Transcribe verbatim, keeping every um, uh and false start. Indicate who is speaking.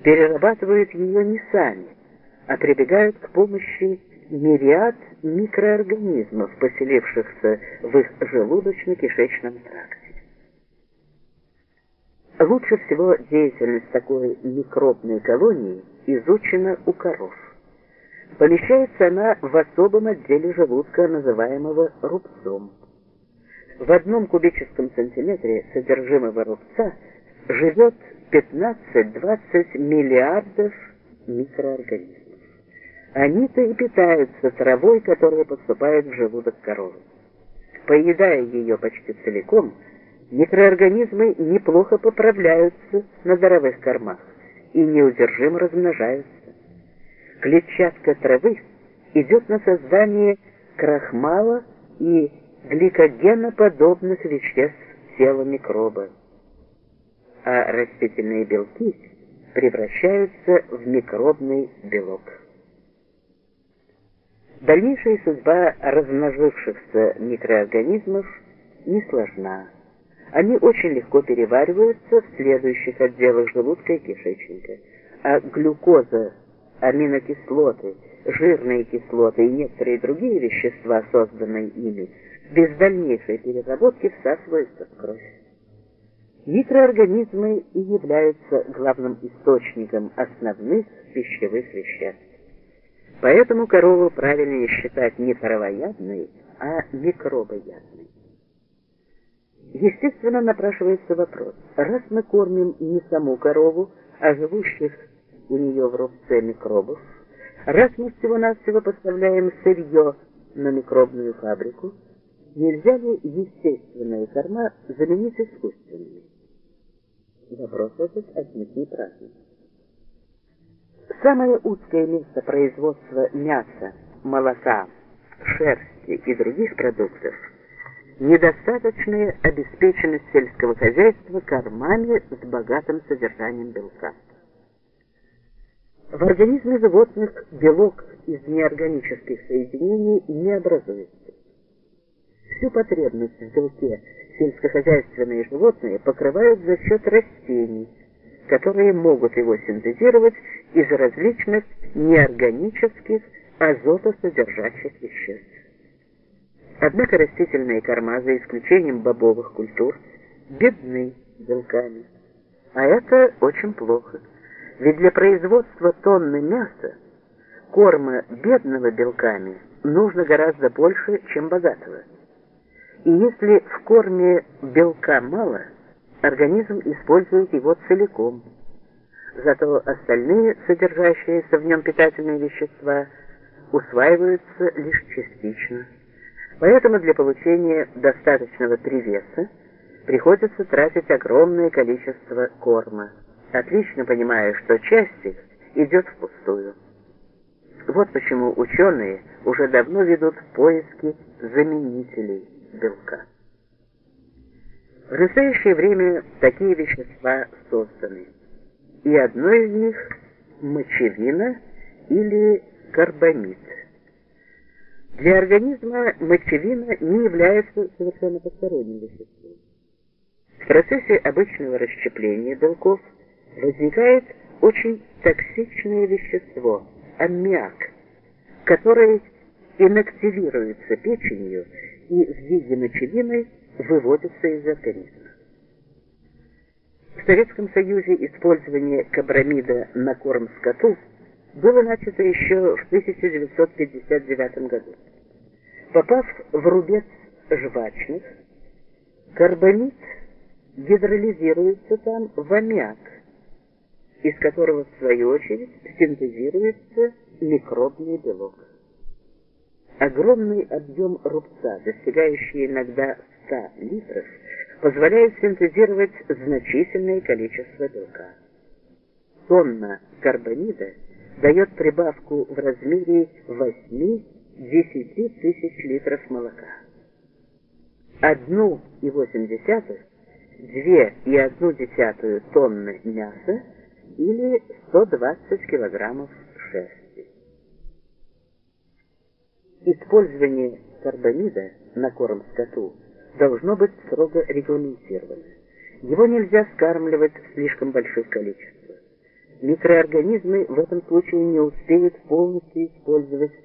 Speaker 1: перерабатывают ее не сами, а прибегают к помощи мириад микроорганизмов, поселившихся в их желудочно-кишечном тракте. Лучше всего деятельность такой микробной колонии изучена у коров. Помещается она в особом отделе желудка, называемого рубцом. В одном кубическом сантиметре содержимого рубца живет пятнадцать-двадцать миллиардов микроорганизмов. Они-то и питаются травой, которая поступает в желудок коровы. Поедая ее почти целиком, микроорганизмы неплохо поправляются на даровых кормах и неудержимо размножаются. Клетчатка травы идет на создание крахмала и гликогеноподобных веществ тела микроба, а растительные белки превращаются в микробный белок. Дальнейшая судьба размножившихся микроорганизмов не сложна. Они очень легко перевариваются в следующих отделах желудка и кишечника, а глюкоза, аминокислоты, жирные кислоты и некоторые другие вещества, созданные ими, без дальнейшей переработки всасываются в кровь. Микроорганизмы и являются главным источником основных пищевых веществ. Поэтому корову правильнее считать не травоядной, а микробоядной. Естественно, напрашивается вопрос: раз мы кормим не саму корову, а живущих у нее в рубце микробов, раз мы всего-навсего поставляем сырье на микробную фабрику, нельзя ли естественные корма заменить искусственными? Вопрос этот отнюдь не праздный. Самое узкое место производства мяса, молока, шерсти и других продуктов – недостаточная обеспеченность сельского хозяйства кормами с богатым содержанием белка. В организме животных белок из неорганических соединений не образуется. Всю потребность в белке сельскохозяйственные животные покрывают за счет растений, которые могут его синтезировать из различных неорганических азотосодержащих веществ. Однако растительные корма, за исключением бобовых культур, бедны белками. А это очень плохо, ведь для производства тонны мяса корма бедного белками нужно гораздо больше, чем богатого. И если в корме белка мало, организм использует его целиком. Зато остальные, содержащиеся в нем питательные вещества, усваиваются лишь частично. Поэтому для получения достаточного привеса приходится тратить огромное количество корма, отлично понимая, что часть их идет впустую. Вот почему ученые уже давно ведут поиски заменителей белка. В настоящее время такие вещества созданы, и одно из них – мочевина или карбамид. Для организма мочевина не является совершенно посторонним веществом. В процессе обычного расщепления белков возникает очень токсичное вещество – аммиак, который инактивируется печенью и в виде мочевины выводится из организма. В Советском Союзе использование кабрамида на корм скоту было начато еще в тысяча девятьсот пятьдесят девятом году. Попав в рубец жвачных, карбамид гидролизируется там в аммиак, из которого, в свою очередь, синтезируется микробный белок. Огромный объем рубца, достигающий иногда ста литров, позволяет синтезировать значительное количество белка. Тонна карбамида дает прибавку в размере восьми-десяти тысяч литров молока. одна целая восемь десятых — две целых одна десятая тонны мяса или сто двадцать килограммов шерсти. Использование карбамида на корм скоту должно быть строго регламентировано. Его нельзя скармливать в слишком больших количествах. Микроорганизмы в этом случае не успеют полностью использовать